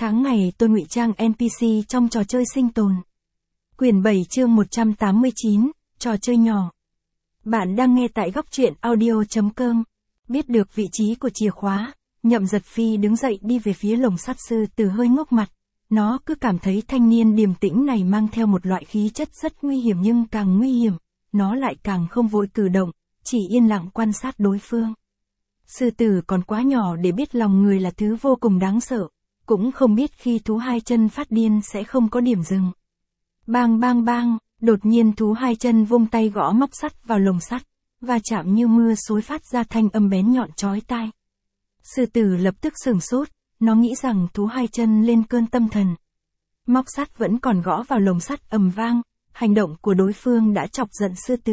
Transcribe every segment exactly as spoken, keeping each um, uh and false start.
Tháng ngày tôi ngụy trang en pê xê trong trò chơi sinh tồn. Quyển bảy chương một trăm tám mươi chín, trò chơi nhỏ. Bạn đang nghe tại góc truyện audio chấm com. Biết được vị trí của chìa khóa, Nhậm Giật Phi đứng dậy đi về phía lồng sắt. Sư Tử hơi ngốc mặt. Nó cứ cảm thấy thanh niên điềm tĩnh này mang theo một loại khí chất rất nguy hiểm, nhưng càng nguy hiểm, nó lại càng không vội cử động, chỉ yên lặng quan sát đối phương. Sư tử còn quá nhỏ để biết lòng người là thứ vô cùng đáng sợ, cũng không biết khi thú hai chân phát điên sẽ không có điểm dừng. Bang bang bang, đột nhiên thú hai chân vung tay gõ móc sắt vào lồng sắt, và chạm như mưa xối phát ra thanh âm bén nhọn chói tai. Sư tử lập tức sửng sốt, nó nghĩ rằng thú hai chân lên cơn tâm thần. Móc sắt vẫn còn gõ vào lồng sắt ầm vang, hành động của đối phương đã chọc giận sư tử.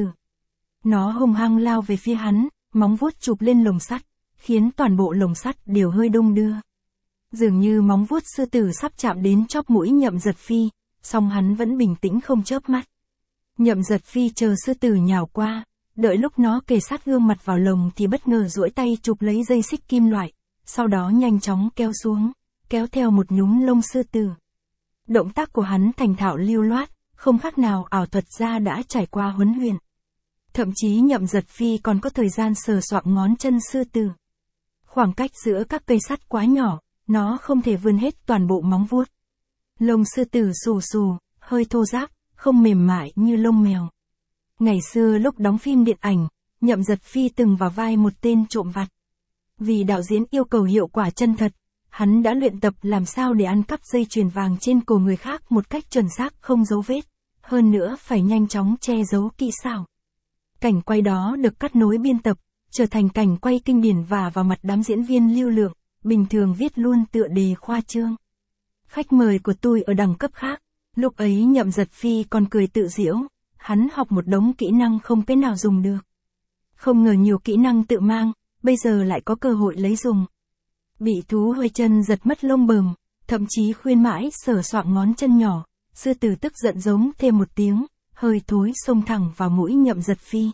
Nó hung hăng lao về phía hắn, móng vuốt chụp lên lồng sắt, khiến toàn bộ lồng sắt đều hơi đung đưa. Dường như móng vuốt sư tử sắp chạm đến chóp mũi Nhậm Giật Phi, song hắn vẫn bình tĩnh không chớp mắt. Nhậm Giật Phi chờ sư tử nhào qua, đợi lúc nó kề sát gương mặt vào lồng thì bất ngờ duỗi tay chụp lấy dây xích kim loại, sau đó nhanh chóng kéo xuống, kéo theo một nhúm lông sư tử. Động tác của hắn thành thạo lưu loát, không khác nào ảo thuật gia đã trải qua huấn luyện. Thậm chí Nhậm Giật Phi còn có thời gian sờ soạng ngón chân sư tử. Khoảng cách giữa các cây sắt quá nhỏ, nó không thể vươn hết toàn bộ móng vuốt. Lông sư tử xù xù, hơi thô ráp, không mềm mại như lông mèo. Ngày xưa lúc đóng phim điện ảnh, Nhậm Giật Phi từng vào vai một tên trộm vặt. Vì đạo diễn yêu cầu hiệu quả chân thật, hắn đã luyện tập làm sao để ăn cắp dây chuyền vàng trên cổ người khác một cách chuẩn xác không dấu vết, hơn nữa phải nhanh chóng che giấu kỹ xảo. Cảnh quay đó được cắt nối biên tập, trở thành cảnh quay kinh điển và vào mặt đám diễn viên lưu lượng, bình thường viết luôn tựa đề khoa trương. Khách mời của tôi ở đẳng cấp khác, lúc ấy Nhậm Giật Phi còn cười tự giễu, hắn học một đống kỹ năng không cái nào dùng được. Không ngờ nhiều kỹ năng tự mang, bây giờ lại có cơ hội lấy dùng. Bị thú hơi chân giật mất lông bờm, thậm chí khuyên mãi sờ soạng ngón chân nhỏ, sư tử tức giận giống thêm một tiếng, hơi thối xông thẳng vào mũi Nhậm Giật Phi.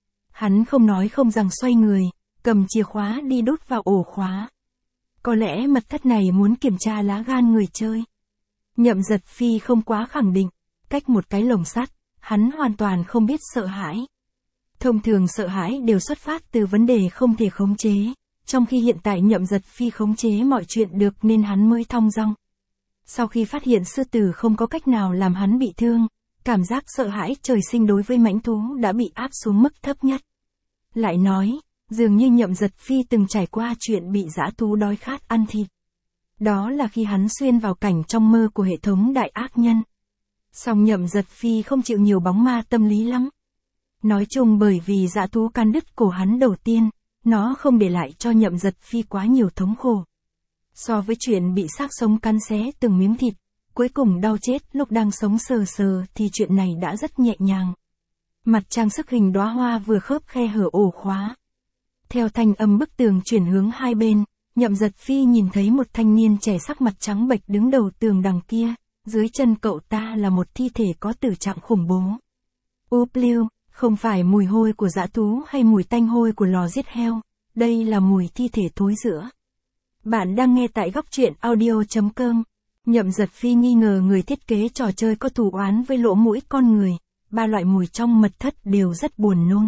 Hắn không nói không rằng xoay người, cầm chìa khóa đi đút vào ổ khóa. Có lẽ mật thất này muốn kiểm tra lá gan người chơi. Nhậm Giật Phi không quá khẳng định, cách một cái lồng sắt, hắn hoàn toàn không biết sợ hãi. Thông thường sợ hãi đều xuất phát từ vấn đề không thể khống chế, trong khi hiện tại Nhậm Giật Phi khống chế mọi chuyện được nên hắn mới thong dong. Sau khi phát hiện sư tử không có cách nào làm hắn bị thương, cảm giác sợ hãi trời sinh đối với mãnh thú đã bị áp xuống mức thấp nhất. Lại nói, dường như Nhậm Giật Phi từng trải qua chuyện bị dã thú đói khát ăn thịt. Đó là khi hắn xuyên vào cảnh trong mơ của hệ thống đại ác nhân. Song Nhậm Giật Phi không chịu nhiều bóng ma tâm lý lắm. Nói chung bởi vì dã thú cắn đứt cổ hắn đầu tiên, nó không để lại cho Nhậm Giật Phi quá nhiều thống khổ. So với chuyện bị xác sống cắn xé từng miếng thịt, cuối cùng đau chết lúc đang sống sờ sờ thì chuyện này đã rất nhẹ nhàng. Mặt trang sức hình đóa hoa vừa khớp khe hở ổ khóa. Theo thanh âm bức tường chuyển hướng hai bên, Nhậm Giật Phi nhìn thấy một thanh niên trẻ sắc mặt trắng bệch đứng đầu tường đằng kia, dưới chân cậu ta là một thi thể có tử trạng khủng bố. Úp lưu, không phải mùi hôi của dã thú hay mùi tanh hôi của lò giết heo, đây là mùi thi thể thối rữa. Bạn đang nghe tại góc truyện audio chấm com. Nhậm Giật Phi nghi ngờ người thiết kế trò chơi có thù oán với lỗ mũi con người, ba loại mùi trong mật thất đều rất buồn nôn.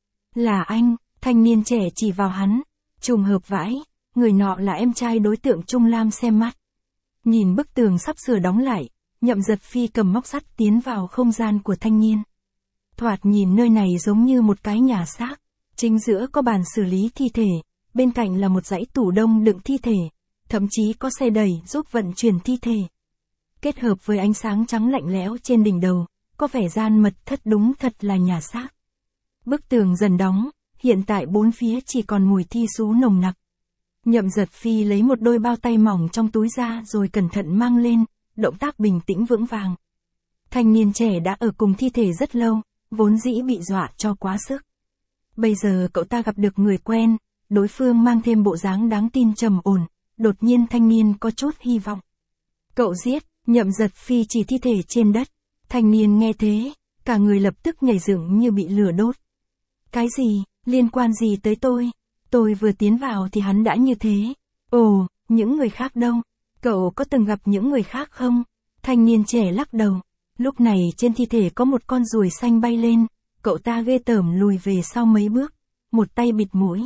Là anh, thanh niên trẻ chỉ vào hắn, trùng hợp vãi, người nọ là em trai đối tượng Trung Lam xem mắt. Nhìn bức tường sắp sửa đóng lại, Nhậm Giật Phi cầm móc sắt tiến vào không gian của thanh niên. Thoạt nhìn nơi này giống như một cái nhà xác, chính giữa có bàn xử lý thi thể, bên cạnh là một dãy tủ đông đựng thi thể, thậm chí có xe đẩy giúp vận chuyển thi thể. Kết hợp với ánh sáng trắng lạnh lẽo trên đỉnh đầu, có vẻ gian mật thất đúng thật là nhà xác. Bức tường dần đóng, hiện tại bốn phía chỉ còn mùi thi sú nồng nặc. Nhậm Giật Phi lấy một đôi bao tay mỏng trong túi ra rồi cẩn thận mang lên, động tác bình tĩnh vững vàng. Thanh niên trẻ đã ở cùng thi thể rất lâu, vốn dĩ bị dọa cho quá sức. Bây giờ cậu ta gặp được người quen, đối phương mang thêm bộ dáng đáng tin trầm ổn, đột nhiên thanh niên có chút hy vọng. Cậu giết, Nhậm Giật Phi chỉ thi thể trên đất. Thanh niên nghe thế, cả người lập tức nhảy dựng như bị lửa đốt. Cái gì, liên quan gì tới tôi? Tôi vừa tiến vào thì hắn đã như thế. Ồ, những người khác đâu? Cậu có từng gặp những người khác không? Thanh niên trẻ lắc đầu. Lúc này trên thi thể có một con ruồi xanh bay lên, cậu ta ghê tởm lùi về sau mấy bước, một tay bịt mũi.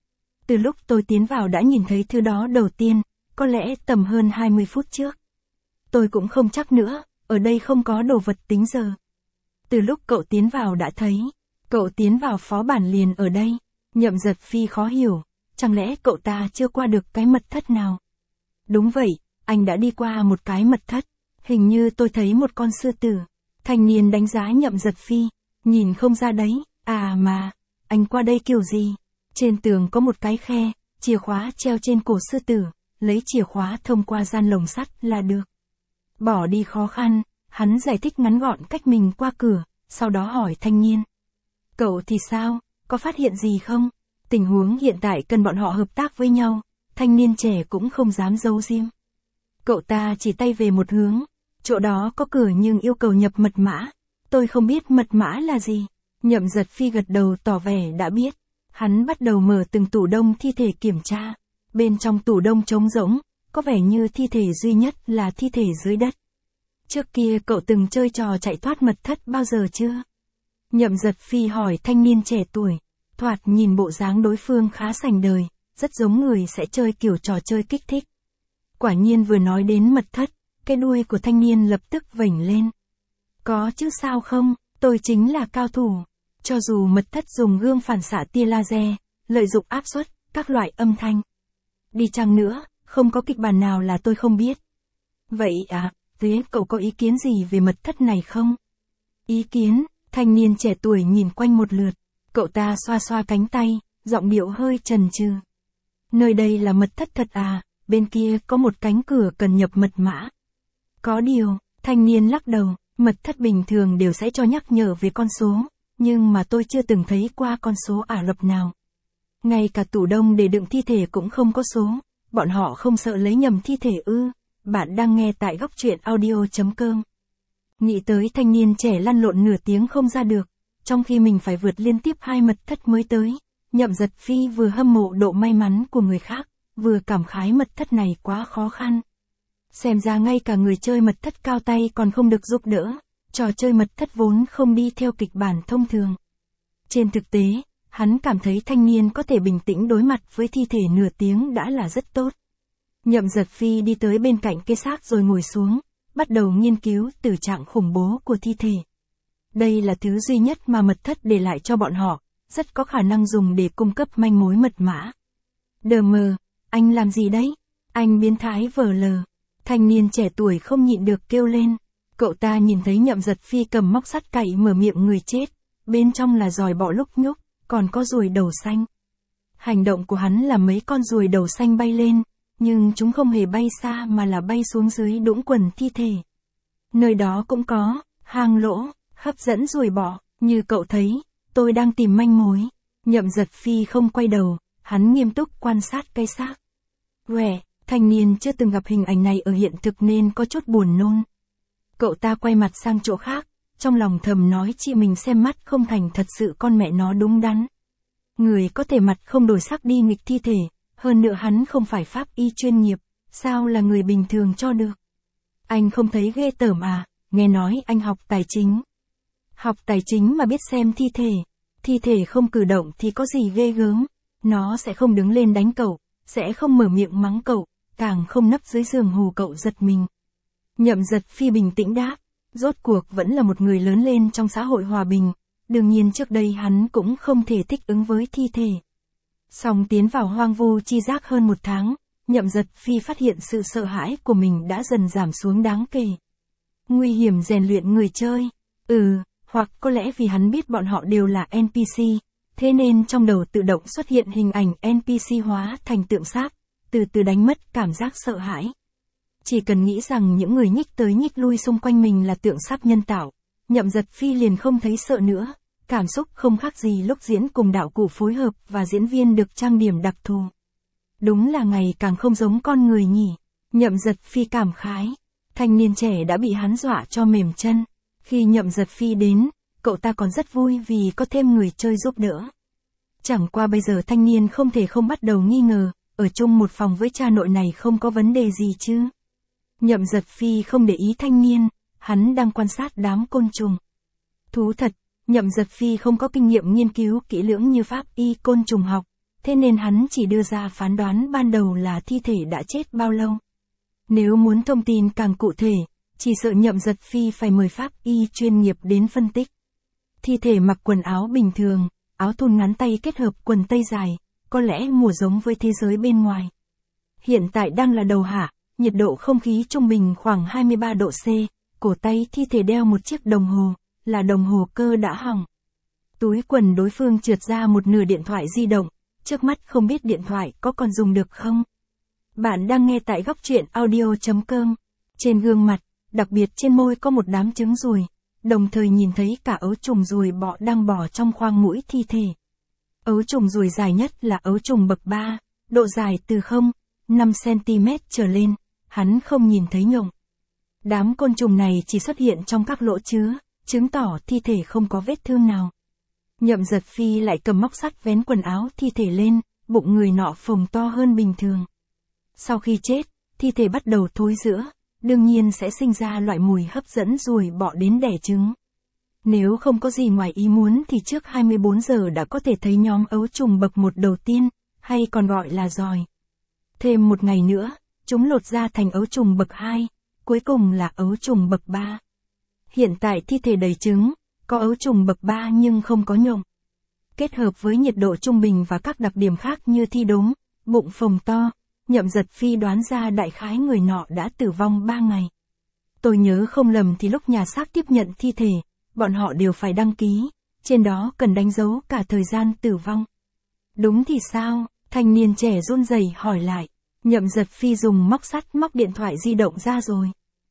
Từ lúc tôi tiến vào đã nhìn thấy thứ đó đầu tiên, có lẽ tầm hơn hai mươi phút trước. Tôi cũng không chắc nữa, ở đây không có đồ vật tính giờ. Từ lúc cậu tiến vào đã thấy, cậu tiến vào phó bản liền ở đây. Nhậm Giật Phi khó hiểu, chẳng lẽ cậu ta chưa qua được cái mật thất nào? Đúng vậy, anh đã đi qua một cái mật thất, hình như tôi thấy một con sư tử. Thanh niên đánh giá Nhậm Giật Phi, nhìn không ra đấy, à mà, anh qua đây kiểu gì? Trên tường có một cái khe, chìa khóa treo trên cổ sư tử, lấy chìa khóa thông qua gian lồng sắt là được. Bỏ đi khó khăn, hắn giải thích ngắn gọn cách mình qua cửa, sau đó hỏi thanh niên. Cậu thì sao, có phát hiện gì không? Tình huống hiện tại cần bọn họ hợp tác với nhau, thanh niên trẻ cũng không dám giấu diếm. Cậu ta chỉ tay về một hướng, chỗ đó có cửa nhưng yêu cầu nhập mật mã. Tôi không biết mật mã là gì. Nhậm Giật Phi gật đầu tỏ vẻ đã biết. Hắn bắt đầu mở từng tủ đông thi thể kiểm tra. Bên trong tủ đông trống rỗng, có vẻ như thi thể duy nhất là thi thể dưới đất. Trước kia cậu từng chơi trò chạy thoát mật thất bao giờ chưa? Nhậm Giật Phi hỏi thanh niên trẻ tuổi. Thoạt nhìn bộ dáng đối phương khá sành đời, rất giống người sẽ chơi kiểu trò chơi kích thích. Quả nhiên vừa nói đến mật thất, cái đuôi của thanh niên lập tức vểnh lên. Có chứ sao không, tôi chính là cao thủ. Cho dù mật thất dùng gương phản xạ tia laser, lợi dụng áp suất, các loại âm thanh. Đi chăng nữa, không có kịch bản nào là tôi không biết. Vậy à, thế cậu có ý kiến gì về mật thất này không? Ý kiến, thanh niên trẻ tuổi nhìn quanh một lượt. Cậu ta xoa xoa cánh tay, giọng điệu hơi chần chừ. Nơi đây là mật thất thật à, bên kia có một cánh cửa cần nhập mật mã. Có điều, thanh niên lắc đầu, mật thất bình thường đều sẽ cho nhắc nhở về con số, nhưng mà tôi chưa từng thấy qua con số Ả Rập nào. Ngay cả tủ đông để đựng thi thể cũng không có số, bọn họ không sợ lấy nhầm thi thể ư? Bạn đang nghe tại góc truyện audio chấm com. Nghĩ tới thanh niên trẻ lăn lộn nửa tiếng không ra được, trong khi mình phải vượt liên tiếp hai mật thất mới tới. Nhậm Giật Phi vừa hâm mộ độ may mắn của người khác, vừa cảm khái mật thất này quá khó khăn. Xem ra ngay cả người chơi mật thất cao tay còn không được giúp đỡ, trò chơi mật thất vốn không đi theo kịch bản thông thường. Trên thực tế, hắn cảm thấy thanh niên có thể bình tĩnh đối mặt với thi thể nửa tiếng đã là rất tốt. Nhậm Giật Phi đi tới bên cạnh cái xác rồi ngồi xuống, bắt đầu nghiên cứu tử trạng khủng bố của thi thể. Đây là thứ duy nhất mà mật thất để lại cho bọn họ, rất có khả năng dùng để cung cấp manh mối mật mã. Đờ mờ, anh làm gì đấy? Anh biến thái vờ lờ. Thanh niên trẻ tuổi không nhịn được kêu lên. Cậu ta nhìn thấy Nhậm Giật Phi cầm móc sắt cạy mở miệng người chết, bên trong là giòi bọ lúc nhúc, còn có ruồi đầu xanh. Hành động của hắn là mấy con ruồi đầu xanh bay lên, nhưng chúng không hề bay xa mà là bay xuống dưới đũng quần thi thể. Nơi đó cũng có hang lỗ, hấp dẫn ruồi bọ, như cậu thấy, tôi đang tìm manh mối. Nhậm Giật Phi không quay đầu, hắn nghiêm túc quan sát cây xác. Quẻ, thanh niên chưa từng gặp hình ảnh này ở hiện thực nên có chút buồn nôn. Cậu ta quay mặt sang chỗ khác, trong lòng thầm nói chị mình xem mắt không thành thật sự con mẹ nó đúng đắn. Người có thể mặt không đổi sắc đi nghịch thi thể, hơn nữa hắn không phải pháp y chuyên nghiệp, sao là người bình thường cho được. Anh không thấy ghê tởm à, nghe nói anh học tài chính. Học tài chính mà biết xem thi thể, thi thể không cử động thì có gì ghê gớm, nó sẽ không đứng lên đánh cậu, sẽ không mở miệng mắng cậu, càng không nấp dưới giường hù cậu giật mình. Nhậm Giật Phi bình tĩnh đáp, rốt cuộc vẫn là một người lớn lên trong xã hội hòa bình, đương nhiên trước đây hắn cũng không thể thích ứng với thi thể. Song tiến vào hoang vu chi giác hơn một tháng, Nhậm Giật Phi phát hiện sự sợ hãi của mình đã dần giảm xuống đáng kể. Nguy hiểm rèn luyện người chơi, ừ, hoặc có lẽ vì hắn biết bọn họ đều là en pê xê, thế nên trong đầu tự động xuất hiện hình ảnh en pê xê hóa thành tượng sáp, từ từ đánh mất cảm giác sợ hãi. Chỉ cần nghĩ rằng những người nhích tới nhích lui xung quanh mình là tượng sáp nhân tạo, Nhậm Giật Phi liền không thấy sợ nữa, cảm xúc không khác gì lúc diễn cùng đạo cụ phối hợp và diễn viên được trang điểm đặc thù. Đúng là ngày càng không giống con người nhỉ, Nhậm Giật Phi cảm khái, thanh niên trẻ đã bị hắn dọa cho mềm chân. Khi Nhậm Giật Phi đến, cậu ta còn rất vui vì có thêm người chơi giúp đỡ. Chẳng qua bây giờ thanh niên không thể không bắt đầu nghi ngờ, ở chung một phòng với cha nội này không có vấn đề gì chứ. Nhậm Giật Phi không để ý thanh niên, hắn đang quan sát đám côn trùng. Thú thật, Nhậm Giật Phi không có kinh nghiệm nghiên cứu kỹ lưỡng như pháp y côn trùng học, thế nên hắn chỉ đưa ra phán đoán ban đầu là thi thể đã chết bao lâu. Nếu muốn thông tin càng cụ thể, chỉ sợ Nhậm Giật Phi phải mời pháp y chuyên nghiệp đến phân tích. Thi thể mặc quần áo bình thường, áo thun ngắn tay kết hợp quần tây dài, có lẽ mùa giống với thế giới bên ngoài. Hiện tại đang là đầu hạ, nhiệt độ không khí trung bình khoảng hai mươi ba độ C, cổ tay thi thể đeo một chiếc đồng hồ, là đồng hồ cơ đã hỏng. Túi quần đối phương trượt ra một nửa điện thoại di động, trước mắt không biết điện thoại có còn dùng được không. Bạn đang nghe tại góc truyện audio chấm com. Trên gương mặt, đặc biệt trên môi có một đám trứng ruồi, đồng thời nhìn thấy cả ấu trùng ruồi bọ đang bò trong khoang mũi thi thể. Ấu trùng ruồi dài nhất là ấu trùng bậc ba, độ dài từ không phẩy năm xăng-ti-mét trở lên, hắn không nhìn thấy nhộng. Đám côn trùng này chỉ xuất hiện trong các lỗ chứa, chứng tỏ thi thể không có vết thương nào. Nhậm Giật Phi lại cầm móc sắt vén quần áo thi thể lên, bụng người nọ phồng to hơn bình thường. Sau khi chết, thi thể bắt đầu thối rữa, đương nhiên sẽ sinh ra loại mùi hấp dẫn ruồi bọ đến đẻ trứng. Nếu không có gì ngoài ý muốn thì trước hai mươi bốn giờ đã có thể thấy nhóm ấu trùng bậc một đầu tiên, hay còn gọi là giòi. Thêm một ngày nữa, chúng lột ra thành ấu trùng bậc hai, cuối cùng là ấu trùng bậc ba. Hiện tại thi thể đầy trứng, có ấu trùng bậc ba nhưng không có nhộng. Kết hợp với nhiệt độ trung bình và các đặc điểm khác như thi đốm, bụng phồng to, Nhậm Giật Phi đoán ra đại khái người nọ đã tử vong ba ngày. Tôi nhớ không lầm thì lúc nhà xác tiếp nhận thi thể, bọn họ đều phải đăng ký, trên đó cần đánh dấu cả thời gian tử vong. Đúng thì sao? Thanh niên trẻ run rẩy hỏi lại. Nhậm Giật Phi dùng móc sắt móc điện thoại di động ra rồi.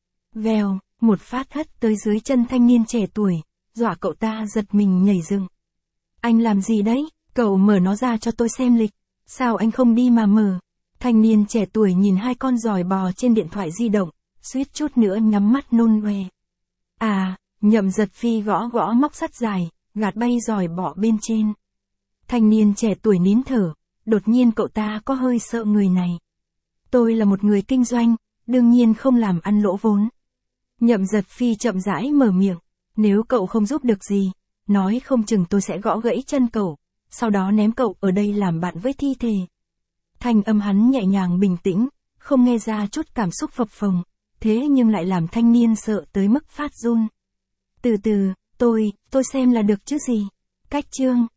Vèo, một phát hất tới dưới chân thanh niên trẻ tuổi, dọa cậu ta giật mình nhảy dựng. Anh làm gì đấy? Cậu mở nó ra cho tôi xem lịch. Sao anh không đi mà mở? Thanh niên trẻ tuổi nhìn hai con giòi bò trên điện thoại di động, suýt chút nữa nhắm mắt nôn ọe. À, Nhậm Giật Phi gõ gõ móc sắt dài, gạt bay giòi bọ bên trên. Thanh niên trẻ tuổi nín thở, đột nhiên cậu ta có hơi sợ người này. Tôi là một người kinh doanh, đương nhiên không làm ăn lỗ vốn. Nhậm Giật Phi chậm rãi mở miệng, nếu cậu không giúp được gì, nói không chừng tôi sẽ gõ gãy chân cậu, sau đó ném cậu ở đây làm bạn với thi thể. Thanh âm hắn nhẹ nhàng bình tĩnh, không nghe ra chút cảm xúc phập phồng, thế nhưng lại làm thanh niên sợ tới mức phát run. Từ từ, tôi, tôi xem là được chứ gì. Cách chương,